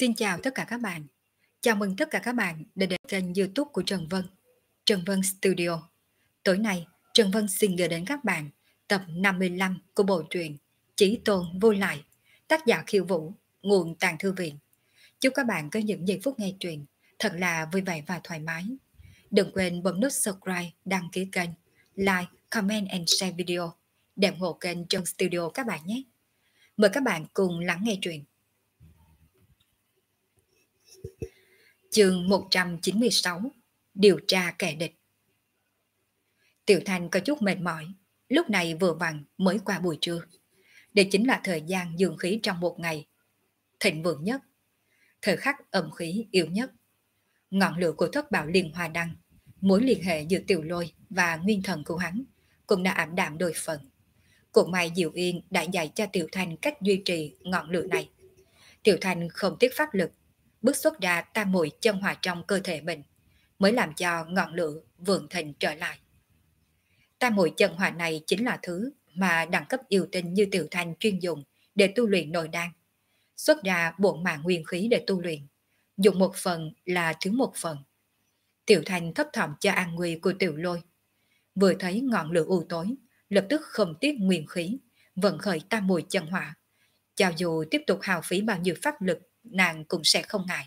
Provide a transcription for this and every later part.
Xin chào tất cả các bạn. Chào mừng tất cả các bạn đã đến kênh YouTube của Trần Vân, Trần Vân Studio. Tối nay, Trần Vân xin gửi đến các bạn tập 55 của bộ truyện Chí Tôn Vô Lại, tác giả Khiêu Vũ, nguồn Tàng Thư Viện. Chúc các bạn có những giây phút nghe truyện thật là vui vẻ và thoải mái. Đừng quên bấm nút subscribe, đăng ký kênh, like, comment and share video để ủng hộ kênh Trần Studio các bạn nhé. Mời các bạn cùng lắng nghe truyện. Chương 196: Điều tra kẻ địch. Tiểu Thanh có chút mệt mỏi, lúc này vừa vặn mới qua buổi trưa. Đây chính là thời gian dương khí trong một ngày thịnh vượng nhất, thời khắc ẩm khí yếu nhất. Ngọn lửa của thất bảo liên hoa đăng, mối liên hệ giữa Tiểu Lôi và nguyên thần của hắn cũng đã ảm đạm đôi phần. Cũng may Diệu Yên đã dạy cho Tiểu Thanh cách duy trì ngọn lửa này. Tiểu Thanh không tiếc pháp lực, bước xuất ra tam muội chân hỏa trong cơ thể mình, mới làm cho ngọn lửa vượng thịnh trở lại. Tam muội chân hỏa này chính là thứ mà đẳng cấp yêu tinh như Tiểu Thanh chuyên dùng để tu luyện nội đan. Xuất ra bổn mạng nguyên khí để tu luyện, dùng một phần là thiếu một phần. Tiểu Thanh thấp thỏm cho an nguy của Tiểu Lôi. Vừa thấy ngọn lửa u tối, lập tức không tiếc nguyên khí, vận khởi tam muội chân hỏa. Cho dù tiếp tục hao phí bao nhiêu pháp lực, nàng cũng sẽ không ngại.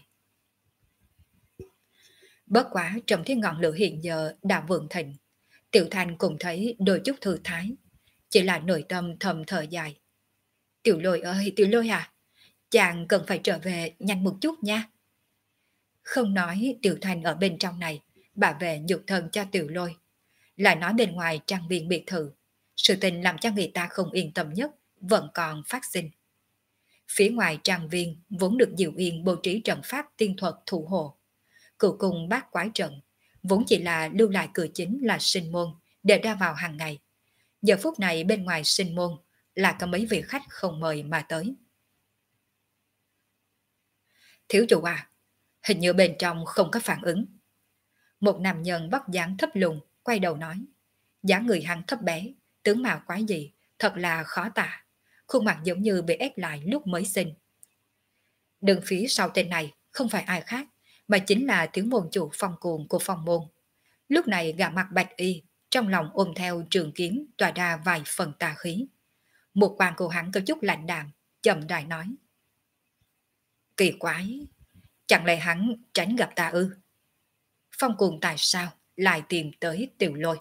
Bất quá trong thế ngọn lửa hiện giờ đã vượng thịnh, Tiểu Thanh cũng thấy đôi chút thư thái, chỉ là nội tâm thầm thở dài. Tiểu Lôi ơi, Tiểu Lôi à, chàng cần phải trở về nhanh một chút nha. Không nói Tiểu Thanh ở bên trong này bảo vệ nhục thân cho Tiểu Lôi, lại nói bên ngoài trang viên biệt thự, sự tình làm cho người ta không yên tâm nhất vẫn còn phát sinh. Phía ngoài trang viên vốn được Diệu Yên bố trí trận pháp tiên thuật thủ hộ. Cửu cung bát quái trận vốn chỉ là lưu lại cửa chính là sinh môn để ra vào hàng ngày. Giờ phút này bên ngoài sinh môn là có mấy vị khách không mời mà tới. Thiếu chủ à, hình như bên trong không có phản ứng. Một nam nhân vóc dáng thấp lùn quay đầu nói. Dáng người hắn thấp bé, tướng mạo quái dị, thật là khó tả. Khuôn mặt giống như bị ép lại lúc mới sinh. Đứng phía sau tên này không phải ai khác, mà chính là thiếu môn chủ Phong Cuồng của Phong môn. Lúc này gã mặt bạch y, trong lòng ôm theo trường kiếm tỏa ra vài phần tà khí. Một quan của hắn có chút lạnh đạm, chậm rãi nói. Kỳ quái, chẳng lẽ hắn tránh gặp ta ư? Phong Cuồng tại sao lại tìm tới Tiểu Lôi?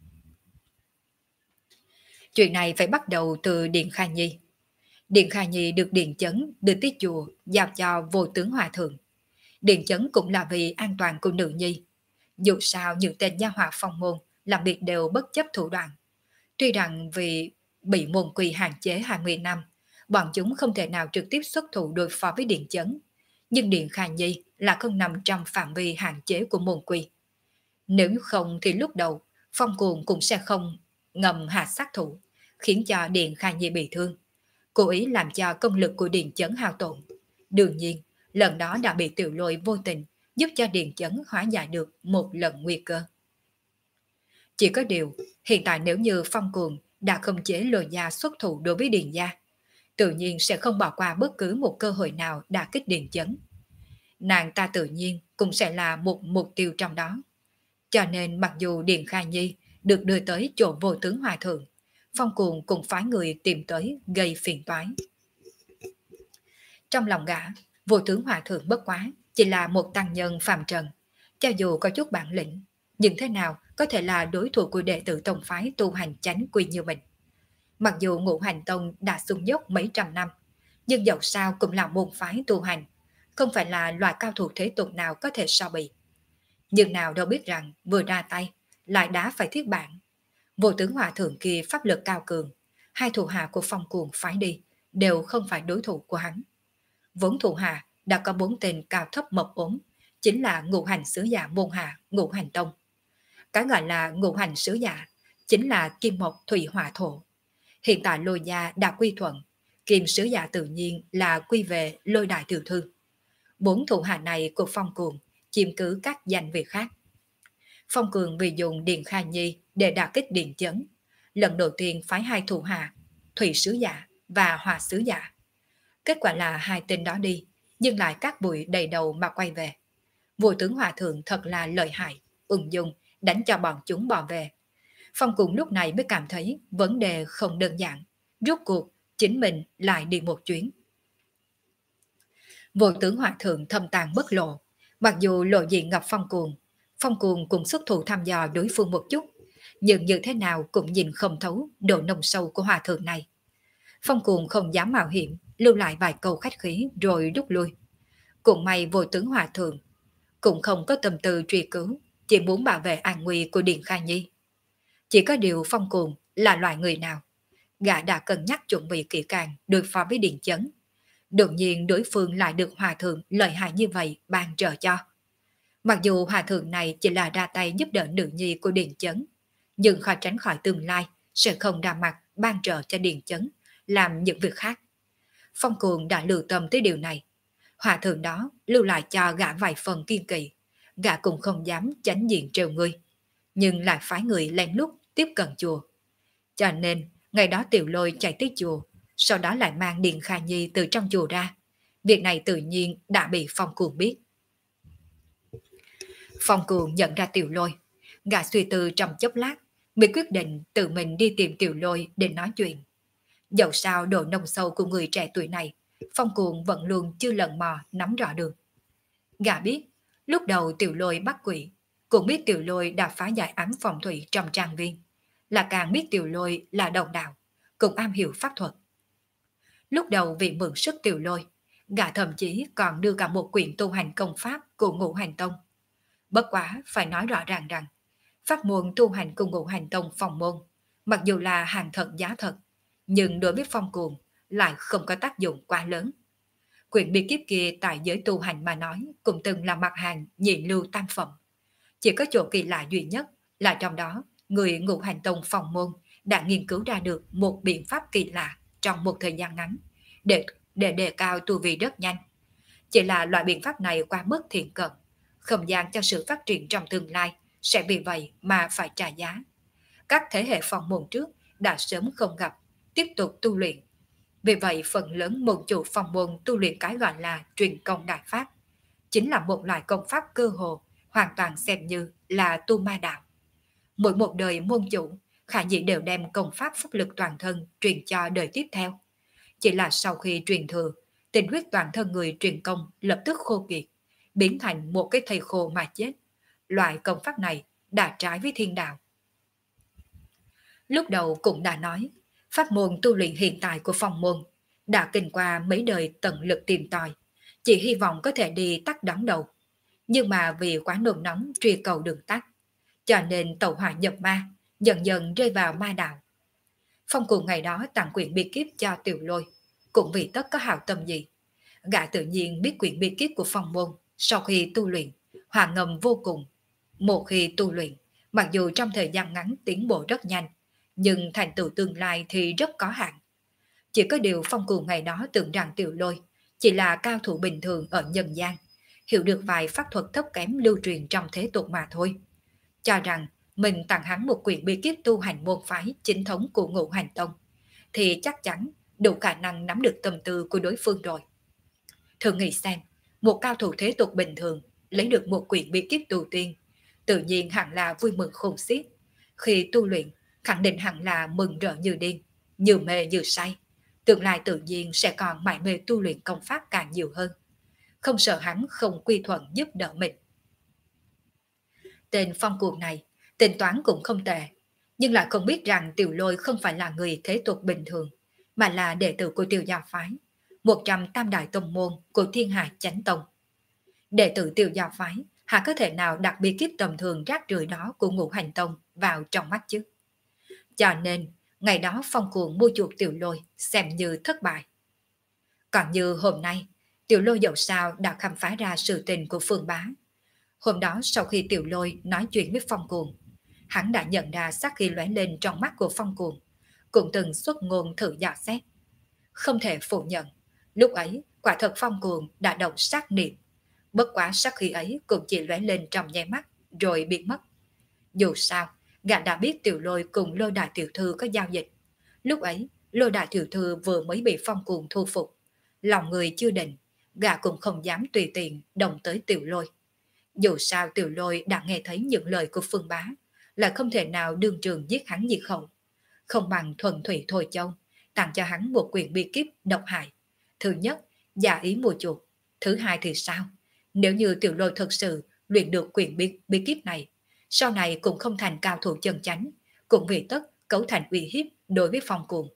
Chuyện này phải bắt đầu từ Điện Kha Nhi. Điện Kha Nhi được Điện Chấn đưa tới chùa giao cho Vô Tướng Hòa Thượng. Điện Chấn cũng là vì an toàn của nữ nhi. Dù sao những tên gia hỏa Phong môn làm việc đều bất chấp thủ đoạn. Tuy rằng vì bị môn quy hạn chế 20 năm, bọn chúng không thể nào trực tiếp xuất thủ đối phó với Điện Chấn. Nhưng Điện Kha Nhi là không nằm trong phạm vi hạn chế của môn quy. Nếu không thì lúc đầu Phong Cuồng cũng sẽ không ngầm hạ sát thủ, khiến cho Điện Kha Nhi bị thương, cố ý làm cho công lực của Điện Chấn hao tổn. Đương nhiên, lần đó đã bị Tiểu Lôi vô tình giúp cho Điện Chấn hóa giải được một lần nguy cơ. Chỉ có điều, hiện tại nếu như Phong Cuồng đã khống chế Lôi gia xuất thủ đối với Điện gia, tự nhiên sẽ không bỏ qua bất cứ một cơ hội nào đả kích Điện Chấn. Nàng ta tự nhiên cũng sẽ là một mục tiêu trong đó. Cho nên mặc dù Điện Kha Nhi được đưa tới chỗ Vô Tướng Hòa Thượng, Phong Cuồng cũng phái người tìm tới gây phiền toái. Trong lòng gã, Vô Tướng Hòa Thượng bất quá chỉ là một tăng nhân phàm trần, cho dù có chút bản lĩnh, nhưng thế nào có thể là đối thủ của đệ tử tông phái tu hành chánh quy như mình. Mặc dù Ngũ Hành Tông đã sung dốc mấy trăm năm, nhưng dẫu sao cũng là môn phái tu hành, không phải là loại cao thủ thế tục nào có thể so bì. Nhưng nào đâu biết rằng vừa ra tay lại đá phải thiết bản. Vô Tướng Hòa Thượng kia pháp lực cao cường, hai thủ hạ của Phong Cuồng phái đi đều không phải đối thủ của hắn. Vốn thủ hạ đã có 4 tên cao thấp mập ốm, chính là Ngũ Hành Sứ Giả môn hạ Ngũ Hành Tông. Cái gọi là Ngũ Hành Sứ Giả chính là Kim Mộc Thủy Hỏa Thổ. Hiện tại Lôi gia đã quy thuận, Kim Sứ Giả tự nhiên là quy về Lôi Đại Tiểu Thư. 4 thủ hạ này của Phong Cuồng chiếm cứ các danh vị khác. Phong Cuồng vì dùng Điện Kha Nhi để đả kích Điện Chấn, lần đầu tiên phái 2 thủ hạ, Thủy Sứ Giả và Hỏa Sứ Giả. Kết quả là 2 tên đó đi, nhưng lại cát bụi đầy đầu mà quay về. Vô tướng hòa thượng thật là lợi hại, ung dung, đánh cho bọn chúng bỏ về. Phong Cùng lúc này mới cảm thấy vấn đề không đơn giản. Rốt cuộc, chính mình lại đi một chuyến. Vô tướng hòa thượng thâm tàng bất lộ. Mặc dù lộ diện ngập Phong Cuồng cũng xuất thủ thăm dò đối phương một chút, nhưng như thế nào cũng nhìn không thấu độ nông sâu của hòa thượng này. Phong Cuồng không dám mạo hiểm, lưu lại vài câu khách khí rồi rút lui. Cũng may vô tướng hòa thượng cũng không có tâm tư truy cứu, chỉ muốn bảo vệ an nguy của Điền Kha Nhi. Chỉ có điều Phong Cuồng là loại người nào? Gã đã cân nhắc chuẩn bị kỹ càng đối phó với Điền Chấn. Đột nhiên đối phương lại được hòa thượng lợi hại như vậy ban trợ cho. Mặc dù hòa thượng này chỉ là ra tay giúp đỡ nữ nhi của Điền Chấn, nhưng khó tránh khỏi tương lai sẽ không ra mặt ban trợ cho Điền Chấn làm những việc khác. Phong Cuồng đã lưu tâm tới điều này. Hòa thượng đó lưu lại cho gã vài phần kiên kỵ, gã cũng không dám chánh diện trêu ngươi, nhưng lại phái người lén lút tiếp cận chùa. Cho nên, ngày đó Tiểu Lôi chạy tới chùa, sau đó lại mang Điền Kha Nhi từ trong chùa ra. Việc này tự nhiên đã bị Phong Cuồng biết. Phong Cuồng nhận ra Tiểu Lôi, gã suy tư trong chốc lát, mới quyết định tự mình đi tìm Tiểu Lôi để nói chuyện. Dẫu sao độ nông sâu của người trẻ tuổi này, Phong Cuồng vẫn luôn chưa lần mò nắm rõ được. Gã biết, lúc đầu Tiểu Lôi bắt quỷ, cũng biết Tiểu Lôi đã phá giải ám phòng thủy trong trang viên, là càng biết Tiểu Lôi là đồng đạo, cũng am hiểu pháp thuật. Lúc đầu vì mượn sức Tiểu Lôi, gã thậm chí còn đưa cả một quyển tu hành công pháp của Ngũ Hành Tông. Bất quá phải nói rõ ràng rằng, pháp môn tu hành của Ngũ Hành Tông phòng môn, mặc dù là hàng thật giá thật, nhưng đối với Phong Cuồng lại không có tác dụng quá lớn. Quyển bí kíp kia tại giới tu hành mà nói cũng từng là mặt hàng nhị lưu tam phẩm. Chỉ có chỗ kỳ lạ duy nhất là trong đó người Ngũ Hành Tông phòng môn đã nghiên cứu ra được một biện pháp kỳ lạ trong một thời gian ngắn để đề cao tu vi rất nhanh. Chỉ là loại biện pháp này quá mức thiện cận, không gian cho sự phát triển trong tương lai sẽ vì vậy mà phải trả giá. Các thế hệ phòng môn trước đã sớm không gặp, tiếp tục tu luyện. Vì vậy phần lớn môn chủ phòng môn tu luyện cái gọi là truyền công đại pháp, chính là một loại công pháp cơ hồ hoàn toàn xem như là tu ma đạo. Mỗi một đời môn chủ khả dĩ đều đem công pháp phúc lực toàn thân truyền cho đời tiếp theo. Chỉ là sau khi truyền thừa, tình huyết toàn thân người truyền công lập tức khô kiệt, biến thành một cái thây khô mà chết. Loại công pháp này đã trái với thiên đạo. Lúc đầu cũng đã nói, pháp môn tu luyện hiện tại của phong môn đã kinh qua mấy đời tận lực tìm tòi, chỉ hy vọng có thể đi tắt đón đầu. Nhưng mà vì quá nôn nóng truy cầu đường tắt, cho nên tẩu hỏa nhập ma, dần dần rơi vào ma đạo. Phong Cuồng ngày đó tặng quyển bí kíp cho Tiểu Lôi, cũng vì tất có hảo tâm gì. Gã tự nhiên biết quyển bí kíp của phong môn, sau khi tu luyện, hòa ngầm vô cùng. Một khi tu luyện, mặc dù trong thời gian ngắn tiến bộ rất nhanh, nhưng thành tựu tương lai thì rất có hạn. Chỉ có điều Phong Cuồng ngày đó tưởng rằng Tiểu Lôi chỉ là cao thủ bình thường ở nhân gian, hiểu được vài pháp thuật thấp kém lưu truyền trong thế tục mà thôi. Cho rằng mình tặng hắn một quyển bí kíp tu hành môn phái chính thống của Ngũ Hành Tông, thì chắc chắn đủ khả năng nắm được tâm tư của đối phương rồi. Thử nghĩ xem, một cao thủ thế tục bình thường lấy được một quyển bí kíp tu tiên, tự nhiên hẳn là vui mừng khôn xiết. Khi tu luyện, khẳng định hẳn là mừng rỡ như điên, như mê như say. Tương lai tự nhiên sẽ còn mải mê tu luyện công pháp càng nhiều hơn. Không sợ hắn không quy thuận giúp đỡ mình. Tên Phong Cuồng này, tính toán cũng không tệ, nhưng lại không biết rằng Tiểu Lôi không phải là người thế tục bình thường, mà là đệ tử của Tiểu Gia Phái, 100 đại tông môn của Thiên Hà Chánh Tông. Đệ tử Tiểu Gia Phái hả có thể nào đặt bí kíp tầm thường rác rưởi đó của Ngũ Hành Tông vào trong mắt chứ? Cho nên, ngày đó Phong Cuồng mua chuộc Tiểu Lôi xem như thất bại. Còn như hôm nay, Tiểu Lôi dẫu sao đã khám phá ra sự tình của Phương Bá. Hôm đó sau khi Tiểu Lôi nói chuyện với Phong Cuồng, hắn đã nhận ra sát khí lóe lên trong mắt của Phong Cuồng, cũng từng xuất ngôn thử dò xét. Không thể phủ nhận, lúc ấy quả thật Phong Cuồng đã động sát niệm, bất quá sát khí ấy cũng chỉ lóe lên trong nháy mắt rồi biến mất. Dù sao, gã đã biết Tiểu Lôi cùng Lôi Đại Tiểu Thư có giao dịch. Lúc ấy, Lôi Đại Tiểu Thư vừa mới bị Phong Cuồng thu phục, lòng người chưa định, gã cũng không dám tùy tiện động tới Tiểu Lôi. Dù sao Tiểu Lôi đã nghe thấy những lời của Phương Bá, là không thể nào đương trường giết hắn diệt khẩu. Không bằng thuần thủy thôi châu, tặng cho hắn một quyền bi kíp độc hại. Thứ nhất, giả ý mua chuộc. Thứ hai thì sao? Nếu như Tiểu Lôi thật sự luyện được quyền bí kíp này, sau này cũng không thành cao thủ chân chánh, cũng vì tất cấu thành uy hiếp đối với Phong Cuồng.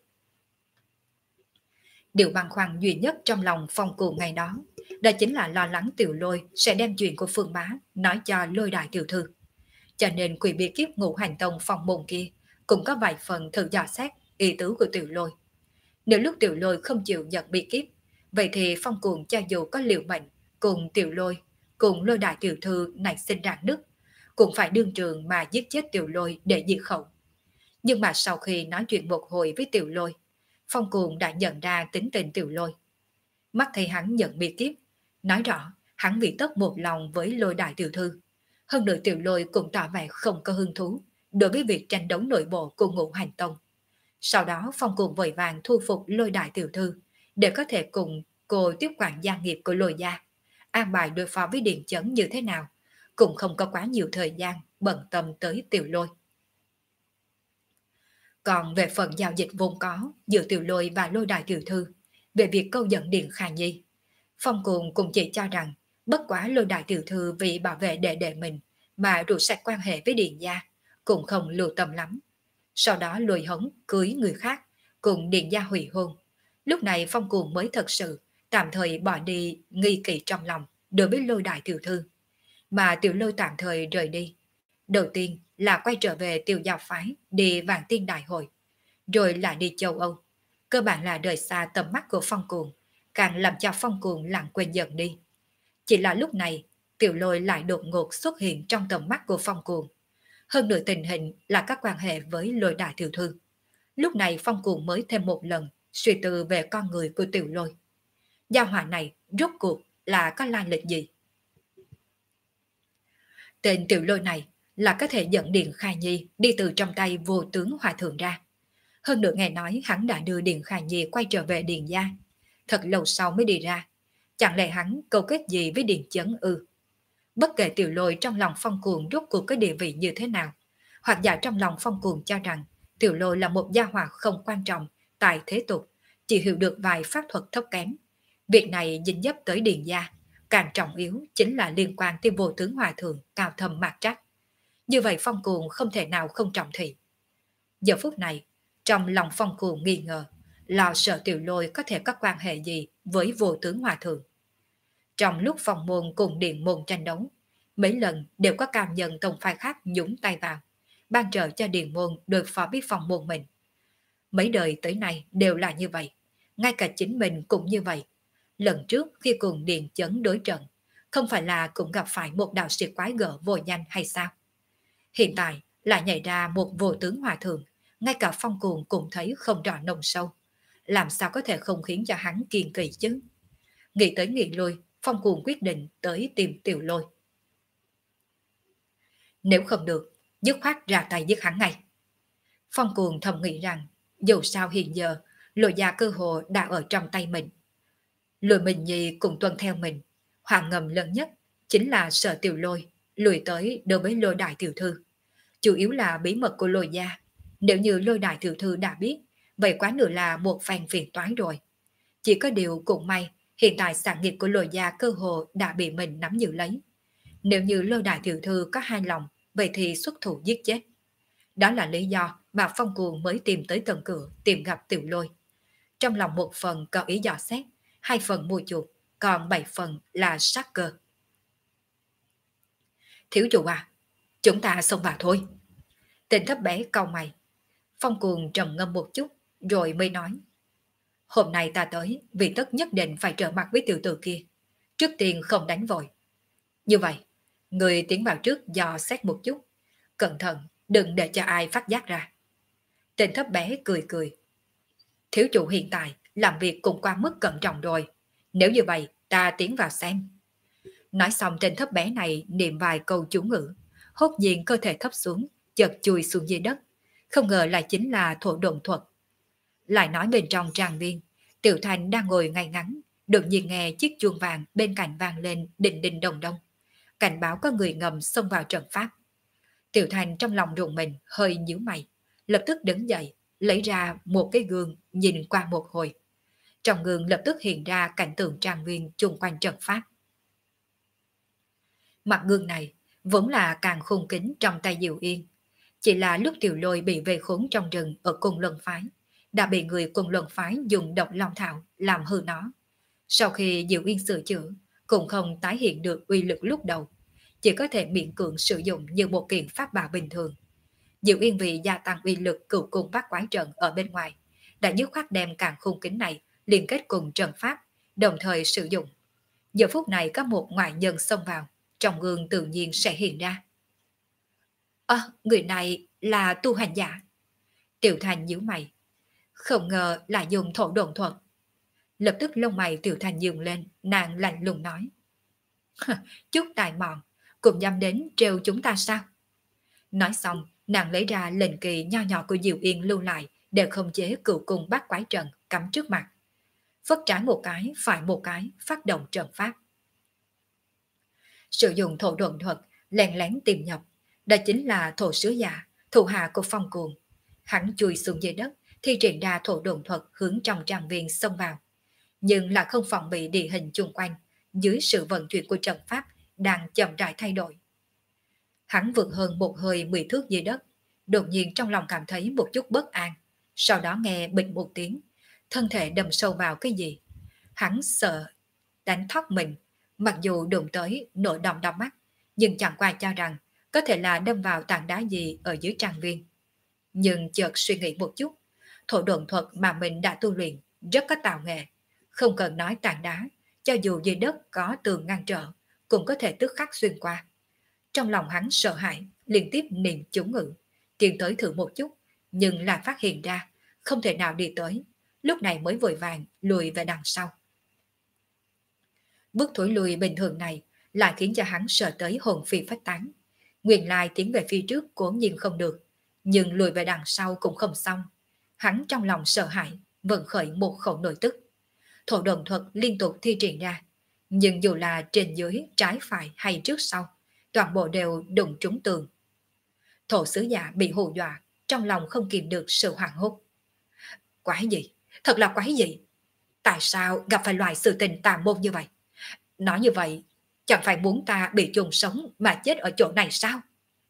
Điều băn khoăn duy nhất trong lòng Phong Cuồng ngày đó, đó chính là lo lắng Tiểu Lôi sẽ đem chuyện của Phương Bá nói cho Lôi đại tiểu thư. Cho nên quyền bí kíp Ngũ Hành Tông Phong môn kia cũng có vài phần thử dò xét ý tứ của Tiểu Lôi. Nếu lúc Tiểu Lôi không chịu nhận bí kíp, vậy thì Phong Cuồng cho dù có liều mệnh cùng Tiểu Lôi, cùng Lôi đại tiểu thư nảy sinh rạn nứt, cũng phải đương trường mà giết chết Tiểu Lôi để diệt khẩu. Nhưng mà sau khi nói chuyện một hồi với Tiểu Lôi, Phong Cuồng đã nhận ra tính tình Tiểu Lôi. Mắt thấy hắn nhận bí kíp, nói rõ hắn vì tất một lòng với Lôi đại tiểu thư. Hơn nữa Tiểu Lôi cũng tỏ vẻ không có hứng thú đối với việc tranh đấu nội bộ của Ngũ Hành Tông. Sau đó Phong Cuồng vội vàng thu phục Lôi đại tiểu thư để có thể cùng cô tiếp quản gia nghiệp của Lôi gia, an bài đối phó với Điền Chấn như thế nào, cũng không có quá nhiều thời gian bận tâm tới Tiểu Lôi. Còn về phần giao dịch vốn có giữa Tiểu Lôi và Lôi đại tiểu thư, về việc câu dẫn Điền Khả Nhi, Phong Cuồng cũng chỉ cho rằng bất quá Lôi đại tiểu thư vì bảo vệ đệ đệ mình mà rụt sạch quan hệ với Điền gia, cũng không lưu tâm lắm. Sau đó lôi hống cưới người khác, cùng Điền gia hủy hôn. Lúc này Phong Cuồng mới thật sự tạm thời bỏ đi nghi kỵ trong lòng đối với Lôi đại tiểu thư. Mà Tiểu Lôi tạm thời rời đi. Đầu tiên là quay trở về Tiểu Giao phái đi Vạn Tiên Đại hội, rồi lại đi châu Âu. Cơ bản là rời xa tầm mắt của Phong Cuồng, càng làm cho Phong Cuồng lãng quên dần đi. Chỉ là lúc này, Tiểu Lôi lại đột ngột xuất hiện trong tầm mắt của Phong Cuồng. Hơn nữa tình hình là các quan hệ với Lôi đại tiểu thư. Lúc này Phong Cuồng mới thêm một lần suy tư về con người của Tiểu Lôi. Gia hỏa này rốt cuộc là có lai lịch gì? Tên Tiểu Lôi này là có thể dẫn Điền Khả Nhi đi từ trong tay vô tướng hòa thượng ra. Hơn nữa nghe nói hắn đã đưa Điền Khả Nhi quay trở về Điền gia. Thật lâu sau mới đi ra. Chẳng lẽ hắn câu kết gì với Điền Chấn ư? Bất kể Tiểu Lôi trong lòng Phong Cuồng rốt cuộc có địa vị như thế nào, hoặc giả trong lòng Phong Cuồng cho rằng Tiểu Lôi là một gia hỏa không quan trọng tại thế tục, chỉ hiểu được vài pháp thuật thấp kém. Việc này dính dấp tới Điền gia, càng trọng yếu chính là liên quan tới vô tướng hòa thượng cao thâm mạc trách. Như vậy Phong Cuồng không thể nào không trọng thị. Giờ phút này, trong lòng Phong Cuồng nghi ngờ, lo sợ Tiểu Lôi có thể có quan hệ gì với vô tướng hòa thượng. Trong lúc Phong môn cùng Điện môn tranh đấu, mấy lần đều có cảm nhận tông phái khác nhúng tay vào, ban trợ cho Điện môn đối phó với Phong môn mình. Mấy đời tới nay đều là như vậy, ngay cả chính mình cũng như vậy. Lần trước khi cùng Điện Chấn đối trận, không phải là cũng gặp phải một đạo sĩ quái gở vô danh hay sao? Hiện tại lại nhảy ra một vô tướng hòa thượng, ngay cả Phong Cuồng cũng thấy không rõ nồng sâu. Làm sao có thể không khiến cho hắn kiên kỳ chứ? Nghĩ tới nghĩ lui, Phong Cuồng quyết định tới tìm Tiểu Lôi. Nếu không được, dứt khoát ra tay giết hắn ngay. Phong Cuồng thầm nghĩ rằng, dù sao hiện giờ, Lôi gia cơ hồ đã ở trong tay mình. Lôi Minh Nhi cũng tuân theo mình. Hoàng ngầm lớn nhất chính là sợ Tiểu Lôi lùi tới đối với Lôi đại tiểu thư. Chủ yếu là bí mật của Lôi gia. Nếu như Lôi đại tiểu thư đã biết, vậy quá nữa là một phen phiền toái rồi. Chỉ có điều cũng may, hiện tại sản nghiệp của Lôi gia cơ hồ đã bị mình nắm giữ lấy. Nếu như Lôi đại tiểu thư có hai lòng, vậy thì xuất thủ giết chết. Đó là lý do mà Phong Cuồng mới tìm tới tận cửa tìm gặp Tiểu Lôi. Trong lòng một phần có ý dò xét, hai phần mua chuộc, còn 7 phần là sát cơ. Thiếu chủ à, chúng ta xông vào thôi. Tên thấp bé cau mày. Phong Cuồng trầm ngâm một chút, rồi mới nói. Hôm nay ta tới, vì tất nhất định phải trở mặt với tiểu tử kia. Trước tiên không đánh vội. Như vậy, người tiến vào trước dò xét một chút. Cẩn thận, đừng để cho ai phát giác ra. Tên thấp bé cười cười. Thiếu chủ hiện tại làm việc cũng qua mức cẩn trọng rồi. Nếu như vậy, ta tiến vào xem. Nói xong tên thấp bé này niệm vài câu chú ngữ. Hốt nhiên cơ thể thấp xuống, chợt chui xuống dưới đất. Không ngờ lại chính là thổ độn thuật. Lại nói bên trong tràng viên, Tiểu Thành đang ngồi ngay ngắn, đột nhiên nghe chiếc chuông vàng bên cạnh vang lên đình đình đồng đông, cảnh báo có người ngầm xông vào trận pháp. Tiểu Thành trong lòng rùng mình, hơi nhíu mày, lập tức đứng dậy, lấy ra một cái gương nhìn qua một hồi. Trong gương lập tức hiện ra cảnh tượng trang viên chung quanh trận pháp. Mặt gương này vốn là càng khôn kính trong tay Diệu Yên, chỉ là lúc Tiểu Lôi bị về khốn trong rừng ở Côn Luân Phái, đã bị người Côn Luân Phái dùng độc long thảo làm hư nó. Sau khi Diệu Yên sửa chữa, cũng không tái hiện được uy lực lúc đầu, chỉ có thể miễn cưỡng sử dụng như một kiện pháp bảo bình thường. Diệu Yên vì gia tăng uy lực cửu cung bắt quái trận ở bên ngoài, đã dứt khoát đem càng khung kính này liên kết cùng trận pháp, đồng thời sử dụng. Giờ phút này có một ngoại nhân xông vào, trong gương tự nhiên sẽ hiện ra. Người này là tu hành giả. Tiểu Thành nhíu mày, không ngờ là dùng thổ độn thuật. Lập tức lông mày Tiểu Thành nhướng lên, nàng lạnh lùng nói. Chút tài mọn, cũng dám đến trêu chúng ta sao? Nói xong, nàng lấy ra lệnh kỳ nho nhỏ của Diệu Yên lưu lại để khống chế cửu cung bắt quái trận cắm trước mặt. Phất trái một cái, phải một cái, phát động trận pháp. Sử dụng thổ độn thuật, lén lén tìm nhập, đó chính là thổ sứ giả, thủ hạ của Phong Cuồng. Hắn chui xuống dưới đất, thi triển ra thổ độn thuật hướng trong trang viên xông vào. Nhưng là không phòng bị địa hình chung quanh, dưới sự vận chuyển của trận pháp đang chậm rãi thay đổi. Hắn vượt hơn một hơi 10 thước dưới đất, đột nhiên trong lòng cảm thấy một chút bất an, sau đó nghe bịch một tiếng, thân thể đâm sâu vào cái gì. Hắn sợ đánh thóc mình, mặc dù đụng tới nổi đom đóm mắt, nhưng chẳng qua cho rằng có thể là đâm vào tảng đá gì ở dưới trang viên. Nhưng chợt suy nghĩ một chút, thổ độn thuật mà mình đã tu luyện rất có tạo nghệ, không cần nói tảng đá, cho dù dưới đất có tường ngăn trở, cũng có thể tức khắc xuyên qua. Trong lòng hắn sợ hãi, liên tiếp niệm chú ngữ, tiến tới thử một chút, nhưng lại phát hiện ra, không thể nào đi tới, lúc này mới vội vàng lùi về đằng sau. Bước thối lùi bình thường này lại khiến cho hắn sợ tới hồn phi phách tán. Nguyên lai tiến về phía trước cố nhiên không được, nhưng lùi về đằng sau cũng không xong. Hắn trong lòng sợ hãi, vận khởi một khẩu nội tức. Thổ độn thuật liên tục thi triển ra, nhưng dù là trên dưới, trái phải hay trước sau, toàn bộ đều đụng trúng tường. Thổ sứ giả bị hù dọa, trong lòng không kìm được sự hoảng hốt. Quái gì? Thật là quái gì? Tại sao gặp phải loại sự tình tà môn như vậy? Nói như vậy, chẳng phải muốn ta bị chôn sống mà chết ở chỗ này sao?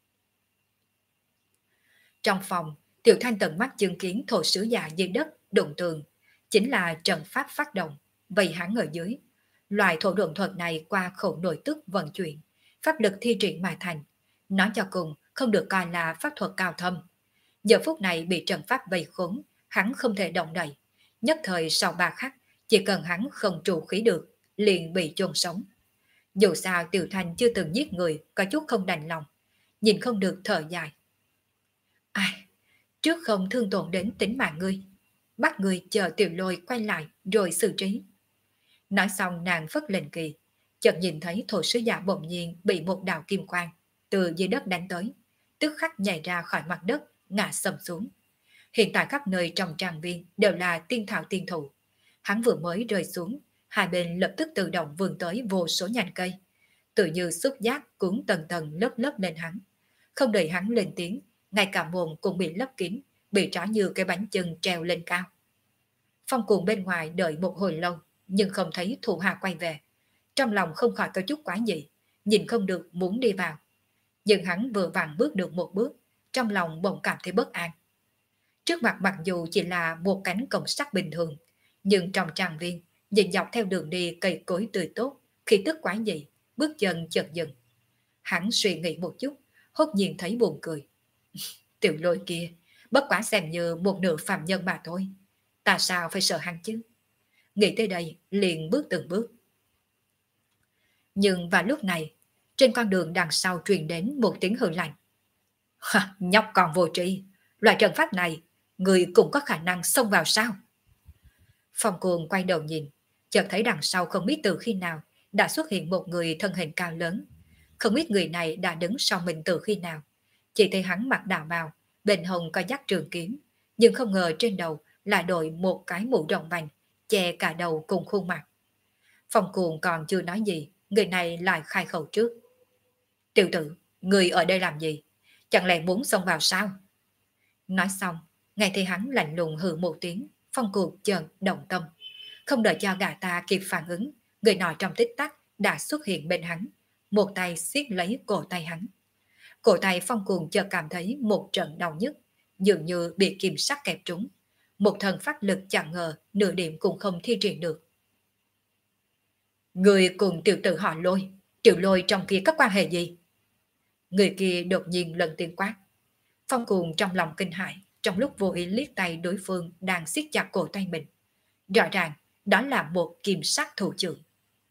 Trong phòng, Tiểu Thanh tận mắt chứng kiến thổ sứ giả dưới đất đụng tường, chính là trận pháp phát động, vây hắn ở dưới. Loại thổ độn thuật này qua khẩu nội tức vận chuyển, pháp lực thi triển mà thành, nói cho cùng không được coi là pháp thuật cao thâm. Giờ phút này bị trận pháp vây khốn, hắn không thể động đậy. Nhất thời sau 3 khắc, chỉ cần hắn không trụ khí được, liền bị chôn sống. Dù sao Tiểu Thanh chưa từng giết người, có chút không đành lòng, nhìn không được thở dài. Ai, trước không thương tổn đến tính mạng ngươi, bắt người chờ Tiểu Lôi quay lại rồi xử trí. Nói xong nàng phất lên kỳ, chợt nhìn thấy thổ sứ giả bỗng nhiên bị một đạo kim quang từ dưới đất đánh tới, tức khắc nhảy ra khỏi mặt đất, ngã sầm xuống. Hiện tại khắp nơi trong trang viên đều là tiên thảo tiên thụ. Hắn vừa mới rơi xuống, hai bên lập tức tự động vươn tới vô số nhành cây, tự như xúc giác cuốn tầng tầng lớp lớp lên hắn. Không đợi hắn lên tiếng, ngay cả mồm cũng bị lấp kín, bị trói như cái bánh chưng treo lên cao. Phong Cuồng bên ngoài đợi một hồi lâu, nhưng không thấy thủ hạ quay về. Trong lòng không khỏi có chút quá dị, nhìn không được muốn đi vào. Nhưng hắn vừa vàng bước được một bước, trong lòng bỗng cảm thấy bất an. Trước mặt mặc dù chỉ là một cánh cổng sắt bình thường, nhưng trong trang viên, nhìn dọc theo đường đi cây cối tươi tốt, khi tức quá dị, bước chân chợt dừng. Hắn suy nghĩ một chút, hốt nhiên thấy buồn cười. Tiểu Lôi kia, bất quá xem như một nửa phàm nhân mà thôi. Ta sao phải sợ hắn chứ? Nghĩ tới đây, liền bước từng bước. Nhưng vào lúc này, trên con đường đằng sau truyền đến một tiếng hừ lạnh. Nhóc còn vô tri, loại trận pháp này, người cũng có khả năng xông vào sao? Phong Cuồng quay đầu nhìn, chợt thấy đằng sau không biết từ khi nào đã xuất hiện một người thân hình cao lớn. Không biết người này đã đứng sau mình từ khi nào. Chỉ thấy hắn mặc đạo bào, bên hông có dắt trường kiếm, nhưng không ngờ trên đầu lại đội một cái mũ rộng vành, che cả đầu cùng khuôn mặt. Phong Cuồng còn chưa nói gì, người này lại khai khẩu trước. Tiểu tử, người ở đây làm gì? Chẳng lẽ muốn xông vào sao? Nói xong, ngay thì hắn lạnh lùng hừ một tiếng, Phong Cuồng chợt động tâm. Không đợi cho gã ta kịp phản ứng, người nọ trong tích tắc đã xuất hiện bên hắn, một tay siết lấy cổ tay hắn. Cổ tay Phong Cuồng chợt cảm thấy một trận đau nhức, dường như bị kim sắc kẹp trúng. Một thần phát lực chẳng ngờ nửa điểm cũng không thi triển được. Người cùng tiểu tử họ Lôi, Tiểu Lôi trong kia có quan hệ gì? Người kia đột nhiên lần tiếng quát. Phong Cuồng trong lòng kinh hãi, trong lúc vô ý liếc tay đối phương đang siết chặt cổ tay mình. Rõ ràng, đó là một kim sắc thủ trưởng.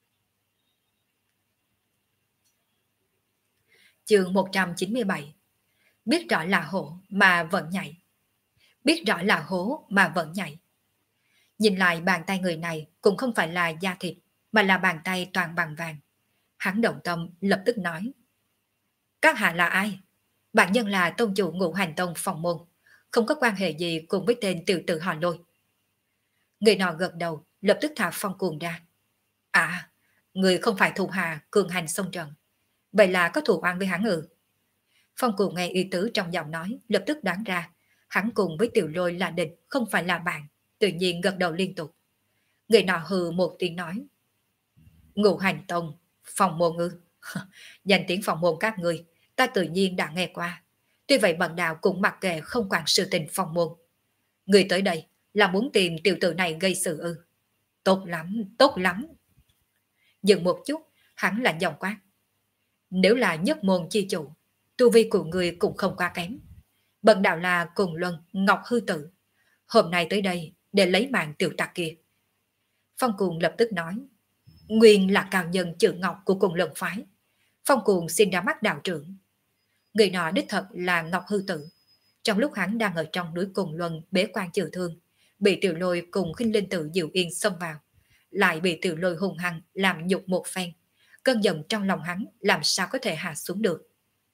Chương 197. Biết rõ là hổ mà vẫn nhảy. Biết rõ là hổ mà vẫn nhảy. Nhìn lại bàn tay người này cũng không phải là da thịt, mà là bàn tay toàn bằng vàng. Hắn động tâm lập tức nói. Các hạ là ai? Bản nhân là tôn chủ Ngũ Hành Tông Phong Môn, không có quan hệ gì cùng với tên tiểu tử họ Lôi. Người nọ gật đầu, lập tức thả Phong Cuồng ra. À, người không phải thuộc hạ cường hành sông trận. Vậy là có thù oán với hắn ư? Phong Cuồng nghe ý tứ trong giọng nói, lập tức đoán ra. Hắn cùng với Tiểu Lôi là địch, không phải là bạn, tự nhiên gật đầu liên tục. Người nọ hừ một tiếng nói. Ngũ Hành Tông, Phong Môn ư? Danh tiếng Phong Môn các người, ta tự nhiên đã nghe qua. Tuy vậy bần đạo cũng mặc kệ không quản sự tình Phong Môn. Người tới đây là muốn tìm tiểu tử này gây sự ư? Tốt lắm, tốt lắm. Dừng một chút, hắn lạnh giọng quát. Nếu là nhất môn chi chủ, tu vi của người cũng không quá kém. Bần đạo là Cùng Luân, Ngọc Hư Tử. Hôm nay tới đây để lấy mạng tiểu tặc kia. Phong Cuồng lập tức nói. Nguyên là cao nhân chữ Ngọc của Cùng Luân phái. Phong Cuồng xin ra mắt đạo trưởng. Người nọ đích thật là Ngọc Hư Tử. Trong lúc hắn đang ở trong núi Cùng Luân bế quan chữa thương, bị Tiểu Lôi cùng Khinh Linh Tử dịu yên xông vào, lại bị Tiểu Lôi hùng hăng làm nhục một phen. Cơn giận trong lòng hắn làm sao có thể hạ xuống được.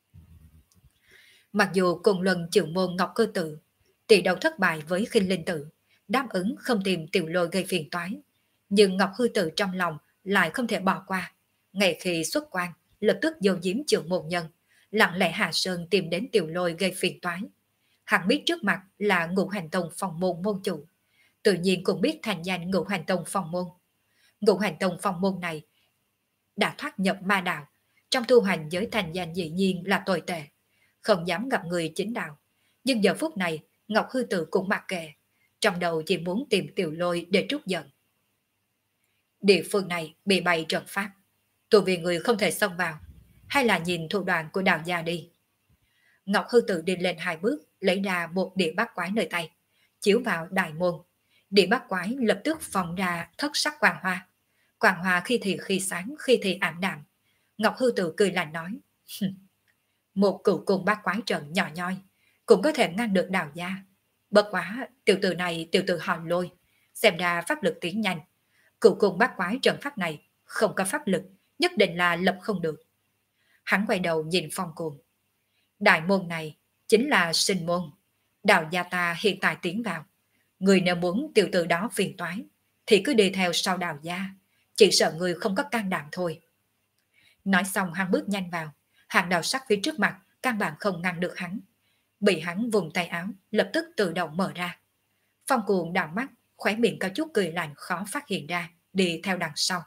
Mặc dù Cùng Luân trưởng môn Ngọc Cơ Tử tỷ đấu thất bại với Khinh Linh Tử, đáp ứng không tìm Tiểu Lôi gây phiền toái, nhưng Ngọc Hư Tử trong lòng lại không thể bỏ qua. Ngay khi xuất quan, lập tức giấu giếm trưởng môn nhân, lặng lẽ hạ sơn tìm đến Tiểu Lôi gây phiền toái. Hắn biết trước mặt là Ngũ Hành Tông Phong Môn môn chủ, tự nhiên cũng biết thành danh Ngũ Hành Tông Phong Môn. Ngũ Hành Tông Phong Môn này đã thoát nhập ma đạo, trong tu hành giới thành danh dĩ nhiên là tồi tệ, không dám gặp người chính đạo. Nhưng giờ phút này, Ngọc Hư Tử cũng mặc kệ, trong đầu chỉ muốn tìm Tiểu Lôi để trút giận. Địa phương này bị bày trận pháp, tụ vì người không thể xông vào, hay là nhìn thủ đoạn của đạo gia đi. Ngọc Hư Tử đi lên 2 bước, lấy ra một đĩa bát quái nơi tay, chiếu vào đại môn. Đĩa bát quái lập tức phóng ra thất sắc quang hoa. Quang hoa khi thì khi sáng, khi thì ảm đạm. Ngọc Hư Tử cười lạnh nói. Một cửu cùng bát quái trận nhỏ nhoi, cũng có thể ngăn được đạo gia. Bất quá, tiểu tử này tiểu tử họ Lôi, xem ra pháp lực tiến nhanh. Cửu cùng bát quái trận pháp này không có pháp lực, nhất định là lập không được. Hắn quay đầu nhìn Phong Cuồng. Đại môn này chính là sinh môn. Đạo gia ta hiện tại tiến vào. Người nếu muốn tiểu tử đó phiền toái, thì cứ đi theo sau đạo gia. Chỉ sợ người không có can đảm thôi. Nói xong hắn bước nhanh vào. Hàng đạo sắc phía trước mặt căn bản không ngăn được hắn. Bị hắn vùng tay áo, lập tức tự động mở ra. Phong Cuồng đảo mắt, khóe miệng có chút cười lạnh khó phát hiện ra, đi theo đằng sau.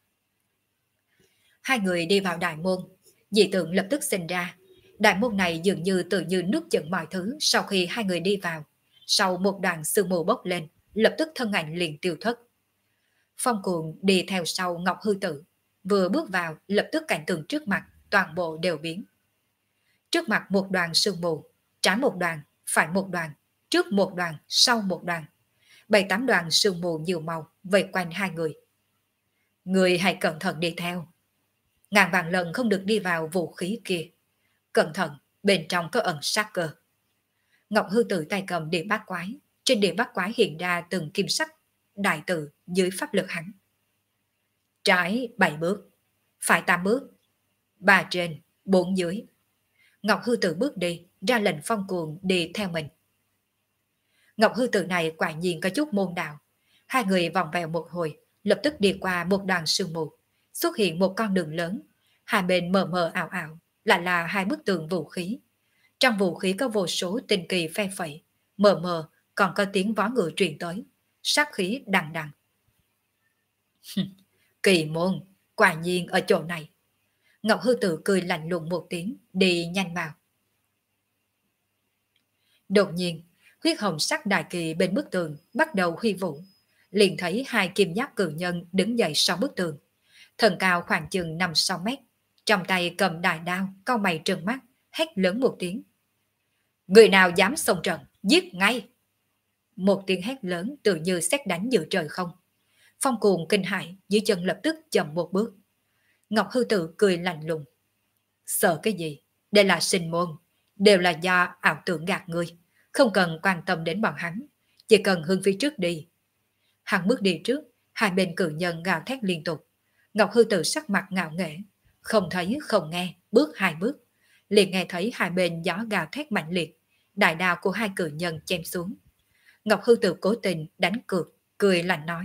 Hai người đi vào đại môn, dị tượng lập tức sinh ra. Đại môn này dường như tự như nuốt chửng mọi thứ sau khi hai người đi vào. Sau một đoạn sương mù bốc lên, lập tức thân ảnh liền tiêu thất. Phong Cuồng đi theo sau Ngọc Hư Tử, vừa bước vào lập tức cảnh tượng trước mặt toàn bộ đều biến. Trước mặt một đoàn sương mù, trái một đoàn, phải một đoàn, trước một đoàn, sau một đoàn. 7-8 đoàn sương mù nhiều màu vây quanh hai người. Người hãy cẩn thận đi theo. Ngàn vạn lần không được đi vào vũ khí kia. Cẩn thận, bên trong có ẩn sát cơ. Ngọc Hư Tử tay cầm đĩa bát quái, trên đĩa bát quái hiện ra từng kim sắc đại tự dưới pháp lực hắn. Trái 7 bước, phải 8 bước, 3 trên, 4 dưới. Ngọc Hư Tử bước đi, ra lệnh Phong Cuồng đi theo mình. Ngọc Hư Tử này quả nhiên có chút môn đạo. Hai người vòng vèo một hồi, lập tức đi qua một đoàn sương mù, xuất hiện một con đường lớn, hai bên mờ mờ ảo ảo, lại là hai bức tường vũ khí. Trong vũ khí có vô số tinh kỳ phe phẩy, mờ mờ còn có tiếng vó ngựa truyền tới, sát khí đằng đằng. Kỳ môn, quả nhiên ở chỗ này. Ngọc Hư Tử cười lạnh lùng một tiếng, đi nhanh vào. Đột nhiên, huyết hồng sắc đại kỳ bên bức tường bắt đầu huy vũ. Liền thấy hai kim giáp cự nhân đứng dậy sau bức tường. Thần cao khoảng chừng 5-6 mét, trong tay cầm đại đao, cau mày trừng mắt, hét lớn một tiếng. Người nào dám xông trận, giết ngay! Một tiếng hét lớn tự như sét đánh giữa trời không. Phong Cuồng kinh hãi, dưới chân lập tức chậm một bước. Ngọc Hư Tử cười lạnh lùng. Sợ cái gì? Đây là sinh môn, đều là do ảo tưởng gạt ngươi. Không cần quan tâm đến bọn hắn, chỉ cần hướng phía trước đi. Hắn bước đi trước, hai bên cự nhân gào thét liên tục. Ngọc Hư Tử sắc mặt ngạo nghễ, không thấy không nghe, bước hai bước. Liền nghe thấy hai bên gió gào thét mạnh liệt, đại đao của hai cự nhân chém xuống. Ngọc Hư Tử cố tình đánh cược, cười lạnh nói.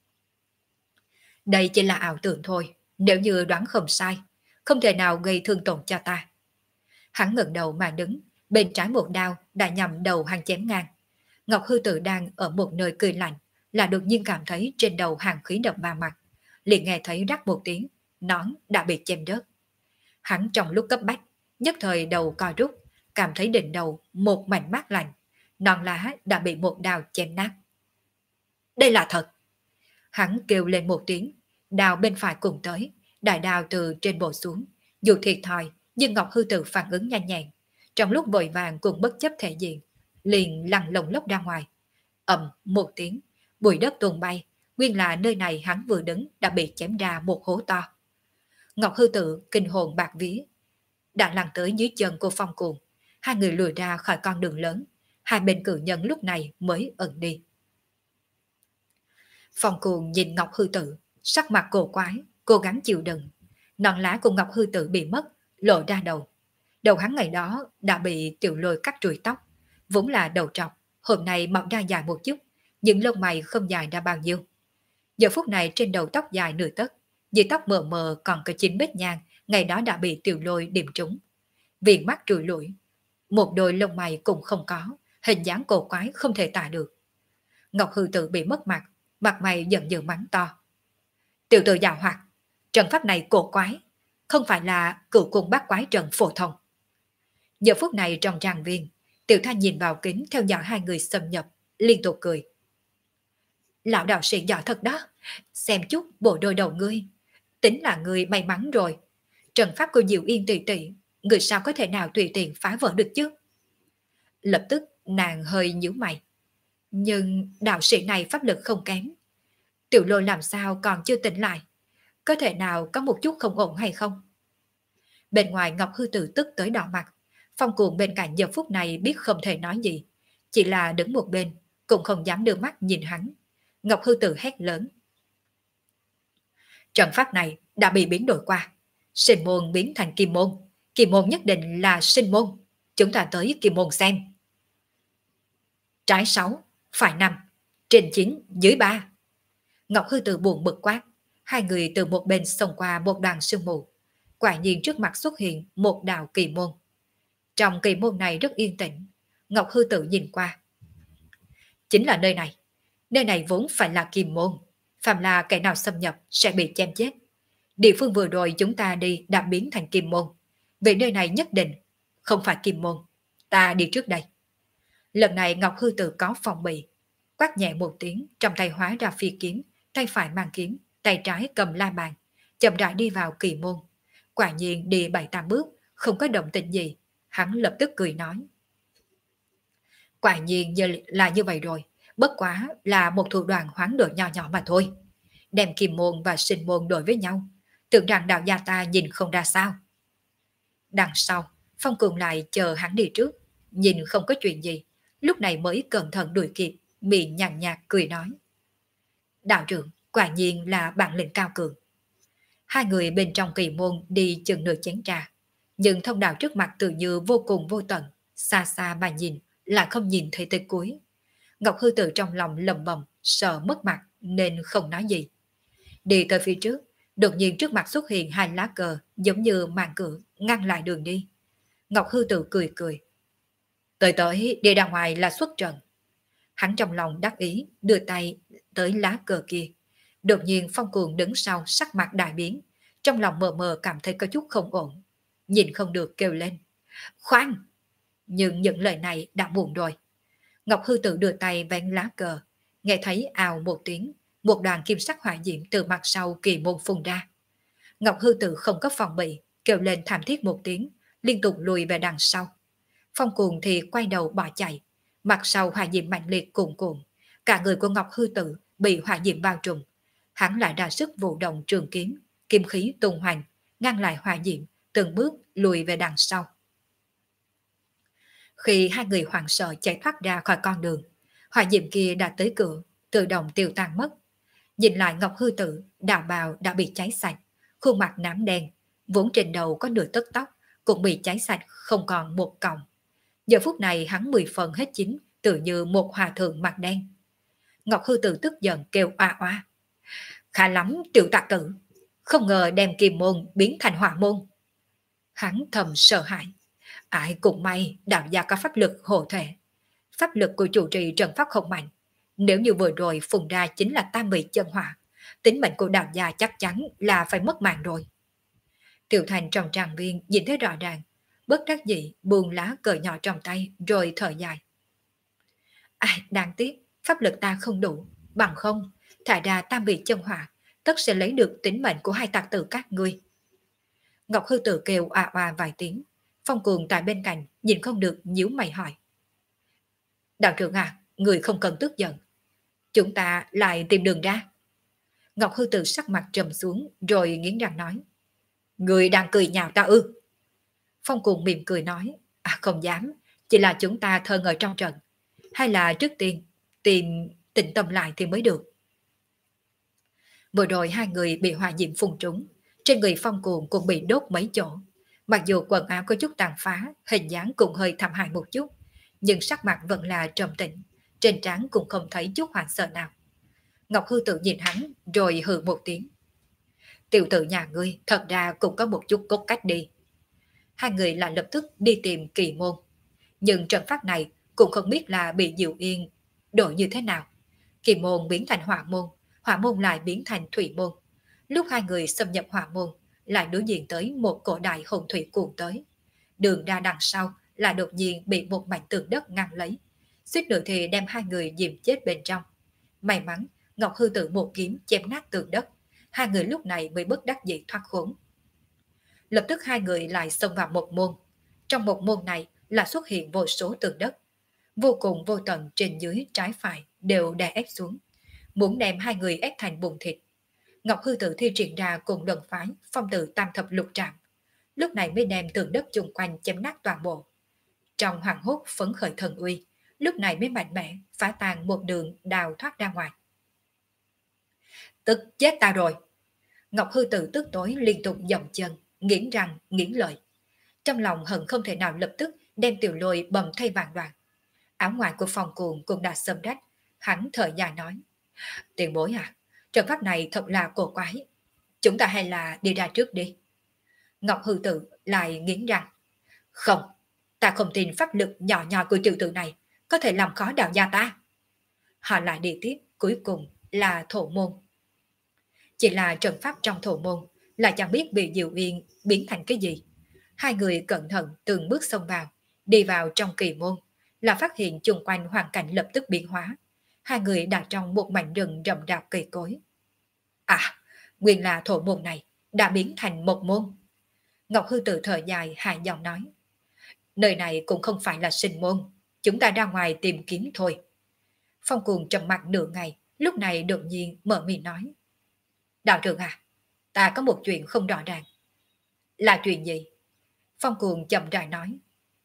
Đây chỉ là ảo tưởng thôi, nếu như đoán không sai, không thể nào gây thương tổn cho ta. Hắn ngẩng đầu mà đứng, bên trái một đao đã nhằm đầu hắn chém ngang. Ngọc Hư Tử đang ở một nơi cười lạnh, là đột nhiên cảm thấy trên đầu hàng khí đập vào mặt, liền nghe thấy rắc một tiếng, nón đã bị chém rớt. Hắn trong lúc cấp bách, nhất thời đầu co rút, cảm thấy đỉnh đầu một mảnh mát lạnh, nón lá đã bị một đao chém nát. Đây là thật! Hắn kêu lên một tiếng, đao bên phải cùng tới, đại đao từ trên bổ xuống, dù thiệt thòi nhưng Ngọc Hư Tử phản ứng nhanh nhẹn, trong lúc vội vàng cùng bất chấp thể diện, liền lăn lồng lốc ra ngoài. Ầm một tiếng, bụi đất tung bay, nguyên là nơi này hắn vừa đứng đã bị chém ra một hố to. Ngọc Hư Tử kinh hồn bạc vía, đã lăn tới dưới chân của Phong Cuồng, hai người lùi ra khỏi con đường lớn, hai bên cự nhân lúc này mới ẩn đi. Phong Cuồng nhìn Ngọc Hư Tử, sắc mặt cổ quái, cố gắng chịu đựng. Nón lá của Ngọc Hư Tử bị mất, lộ ra đầu. Đầu hắn ngày đó đã bị Tiểu Lôi cắt trụi tóc, vốn là đầu trọc, hôm nay mọc ra dài một chút, những lông mày không dài ra bao nhiêu. Giờ phút này trên đầu tóc dài nửa tấc, dưới tóc mờ mờ còn có 9 vết nhang, ngày đó đã bị Tiểu Lôi điểm trúng. Viền mắt trụi lủi, một đôi lông mày cũng không có, hình dáng cổ quái không thể tả được. Ngọc Hư Tử bị mất mặt, mặt mày giận dữ mắng to. Tiểu tử giàu hoạt, trận pháp này cổ quái, không phải là cựu cung bát quái trận phổ thông. Giờ phút này trong tràng viên, Tiểu Thanh nhìn vào kính theo dõi hai người xâm nhập, liên tục cười. Lão đạo sĩ giỏi thật đó, xem chút bộ đôi đầu ngươi, tính là ngươi may mắn rồi. Trận pháp của Diệu Yên tỷ tỷ, người sao có thể nào tùy tiện phá vỡ được chứ? Lập tức nàng hơi nhíu mày. Nhưng đạo sĩ này pháp lực không kém. Tiểu Lôi làm sao còn chưa tỉnh lại? Có thể nào có một chút không ổn hay không? Bên ngoài Ngọc Hư Tử tức tới đỏ mặt. Phong Cuồng bên cạnh giờ phút này biết không thể nói gì, chỉ là đứng một bên, cũng không dám đưa mắt nhìn hắn. Ngọc Hư Tử hét lớn. Trận pháp này đã bị biến đổi qua. Sinh môn biến thành kim môn. Kim môn nhất định là sinh môn. Chúng ta tới kim môn xem. Trái 6, phải 5, trên 9, dưới 3. Ngọc Hư Tử buồn bực quát. Hai người từ một bên xông qua một đoàn sương mù. Quả nhiên trước mặt xuất hiện một đạo kỳ môn. Trong kỳ môn này rất yên tĩnh. Ngọc Hư Tử nhìn qua. Chính là nơi này. Nơi này vốn phải là kim môn. Phạm là kẻ nào xâm nhập sẽ bị chém chết. Địa phương vừa rồi chúng ta đi đã biến thành kim môn. Vì nơi này nhất định không phải kim môn. Ta đi trước đây. Lần này Ngọc Hư Tử có phòng bị. Quát nhẹ một tiếng, trong tay hóa ra phi kiếm, tay phải mang kiếm, tay trái cầm la bàn, chậm rãi đi vào kỳ môn. Quả nhiên đi 7-8 bước, không có động tĩnh gì. Hắn lập tức cười nói. Quả nhiên là như vậy rồi, bất quá là một thủ đoạn hoán đổi nhỏ nhỏ mà thôi. Đem kim môn và sinh môn đổi với nhau, tưởng rằng đạo gia ta nhìn không ra sao. Đằng sau, Phong Cuồng lại chờ hắn đi trước, nhìn không có chuyện gì, lúc này mới cẩn thận đuổi kịp, miệng nhàn nhạt cười nói. Đạo trưởng, quả nhiên là bản lĩnh cao cường. Hai người bên trong kỳ môn đi chừng nửa chén trà, nhưng thông đạo trước mặt tự như vô cùng vô tận, xa xa mà nhìn, lại không nhìn thấy tới cuối. Ngọc Hư Tử trong lòng lầm bầm, sợ mất mặt nên không nói gì. Đi tới phía trước, đột nhiên trước mặt xuất hiện hai lá cờ giống như màn cửa ngăn lại đường đi. Ngọc Hư Tự cười cười. Tới tới đi ra ngoài là xuất trận. Hắn trong lòng đắc ý đưa tay tới lá cờ kia. Đột nhiên Phong Cuồng đứng sau sắc mặt đại biến. Trong lòng mờ mờ cảm thấy có chút không ổn. Nhìn không được kêu lên. Khoan! Nhưng những lời này đã muộn rồi. Ngọc Hư Tự đưa tay vén lá cờ. Nghe thấy ào một tiếng. Một đoàn kim sắc hỏa diễm từ mặt sau kỳ môn phun ra. Ngọc Hư Tự không có phòng bị. Kêu lên thảm thiết một tiếng. Liên tục lùi về đằng sau. Phong Cuồng thì quay đầu bỏ chạy. Mặt sau hỏa diễm mạnh liệt cuồn cuộn. Cả người của Ngọc Hư Tự bị hỏa diễm bao trùm. Hắn lại ra sức vụ động trường kiếm. Kim khí tung hoành. Ngăn lại hỏa diễm. Từng bước lùi về đằng sau. Khi hai người hoảng sợ chạy thoát ra khỏi con đường, hỏa diệm kia đã tới cửa, tự động tiêu tan mất. Nhìn lại Ngọc Hư Tự, đạo bào đã bị cháy sạch, khuôn mặt nám đen, vốn trên đầu có nửa tấc tóc, cũng bị cháy sạch không còn một cọng. Giờ phút này hắn 10 phần hết chín, tự như một hòa thượng mặt đen. Ngọc Hư Tự tức giận kêu oa oa. Khá lắm tiểu tạc tử, không ngờ đem kim môn biến thành hỏa môn. Hắn thầm sợ hãi. Ai cũng may đạo gia có pháp lực hộ thể. Pháp lực của chủ trì trận pháp không mạnh. Nếu như vừa rồi phùng ra chính là tam bị chân hỏa, tính mệnh của đạo gia chắc chắn là phải mất mạng rồi. Tiểu Thành trong tràng viên nhìn thấy rõ ràng, bất đắc dĩ buông lá cờ nhỏ trong tay rồi thở dài. Ai đáng tiếc, pháp lực ta không đủ, bằng không, thả ra tam bị chân hỏa, tất sẽ lấy được tính mệnh của hai tặc tử các ngươi. Ngọc Hư Tự kêu oa oa vài tiếng. Phong Cuồng tại bên cạnh nhìn không được nhíu mày hỏi. Đạo trưởng à, người không cần tức giận. Chúng ta lại tìm đường ra. Ngọc Hư Tự sắc mặt trầm xuống rồi nghiến răng nói. Người đang cười nhạo ta ư? Phong Cuồng mỉm cười nói. À không dám, chỉ là chúng ta thơ ngờ trong trận. Hay là trước tiên tìm tĩnh tâm lại thì mới được. Vừa rồi hai người bị hỏa diệm phun trúng. Trên người Phong Cuồng cũng bị đốt mấy chỗ. Mặc dù quần áo có chút tàn phá, hình dáng cũng hơi thảm hại một chút, nhưng sắc mặt vẫn là trầm tĩnh, trên trán cũng không thấy chút hoảng sợ nào. Ngọc Hư Tự nhìn hắn, rồi hừ một tiếng. Tiểu tử nhà ngươi thật ra cũng có một chút cốt cách đi. Hai người lại lập tức đi tìm kỳ môn. Nhưng trận pháp này cũng không biết là bị Diệu Yên đổi như thế nào. Kỳ môn biến thành hỏa môn lại biến thành thủy môn. Lúc hai người xâm nhập hỏa môn, lại đối diện tới một cổ đại hồn thủy cuồng tới. Đường ra đằng sau là đột nhiên bị một mảnh tường đất ngăn lấy. Suýt nữa thì đem hai người dìm chết bên trong. May mắn, Ngọc Hư Tự một kiếm chém nát tường đất. Hai người lúc này mới bất đắc dĩ thoát khốn. Lập tức hai người lại xông vào một môn. Trong một môn này là xuất hiện vô số tường đất. Vô cùng vô tận trên dưới trái phải đều đè ép xuống. Muốn đem hai người ép thành bùn thịt. Ngọc Hư Tự thi triển ra cùng luận phái phong tử tam thập lục trạm. Lúc này mới đem tường đất chung quanh chém nát toàn bộ. Trong hoàng hốt phấn khởi thần uy, lúc này mới mạnh mẽ phá tan một đường đào thoát ra ngoài. Tức chết ta rồi! Ngọc Hư Tự tức tối liên tục dậm chân, nghiến răng, nghiến lợi. Trong lòng hận không thể nào lập tức đem Tiểu Lôi bầm thay vàng đoạn. Áo ngoài của Phong Cuồng cũng đã sầm rách, hắn thở dài nói. Tiền bối à, trận pháp này thật là cổ quái. Chúng ta hay là đi ra trước đi. Ngọc Hư Tự lại nghiến răng. Không, ta không tin pháp lực nhỏ nhỏ của tiểu tử này có thể làm khó đạo gia ta. Họ lại đi tiếp, cuối cùng là thổ môn. Chỉ là trận pháp trong thổ môn là chẳng biết bị Diệu Yên biến thành cái gì. Hai người cẩn thận từng bước xông vào, đi vào trong kỳ môn, là phát hiện chung quanh hoàn cảnh lập tức biến hóa. Hai người đã trong một mảnh rừng rậm rạp cây cối. À, nguyên là thổ môn này đã biến thành một môn. Ngọc Hư Tự thở dài hạ giọng nói. Nơi này cũng không phải là sinh môn, chúng ta ra ngoài tìm kiếm thôi. Phong Cuồng trầm mặt nửa ngày, lúc này đột nhiên mở miệng nói. Đạo trưởng à, ta có một chuyện không rõ ràng. Là chuyện gì? Phong Cuồng chậm rãi nói.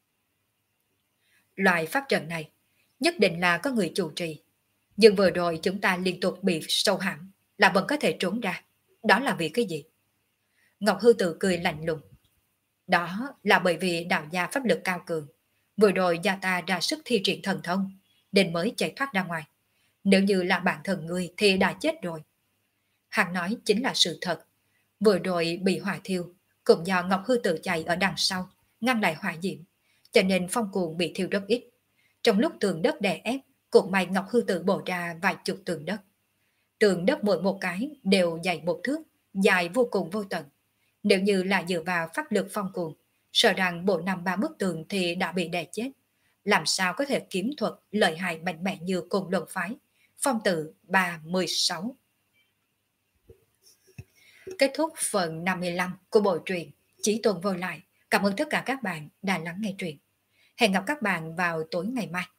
Loại pháp trận này nhất định là có người chủ trì. Nhưng vừa rồi chúng ta liên tục bị sâu hãm, là vẫn có thể trốn ra. Đó là vì cái gì? Ngọc Hư Tự cười lạnh lùng. Đó là bởi vì đạo gia pháp lực cao cường. Vừa rồi gia ta ra sức thi triển thần thông, nên mới chạy thoát ra ngoài. Nếu như là bản thân ngươi thì đã chết rồi. Hắn nói chính là sự thật. Vừa rồi bị hỏa thiêu, cũng do Ngọc Hư Tử chạy ở đằng sau, ngăn lại hỏa diễm, cho nên Phong Cuồng bị thiêu rất ít. Trong lúc tường đất đè ép, cũng may Ngọc Hư Tử bổ ra vài chục tường đất. Tường đất mỗi một cái đều dày một thước, dài vô cùng vô tận. Nếu như là dựa vào pháp lực Phong Cuồng, sợ rằng bộ năm ba bức tường thì đã bị đè chết. Làm sao có thể kiếm thuật lợi hại mạnh mẽ như Côn Luân Phái. Phong Tử 316. Kết thúc phần 55 của bộ truyện Chí Tôn Vô Lại. Cảm ơn tất cả các bạn đã lắng nghe truyện. Hẹn gặp các bạn vào tối ngày mai.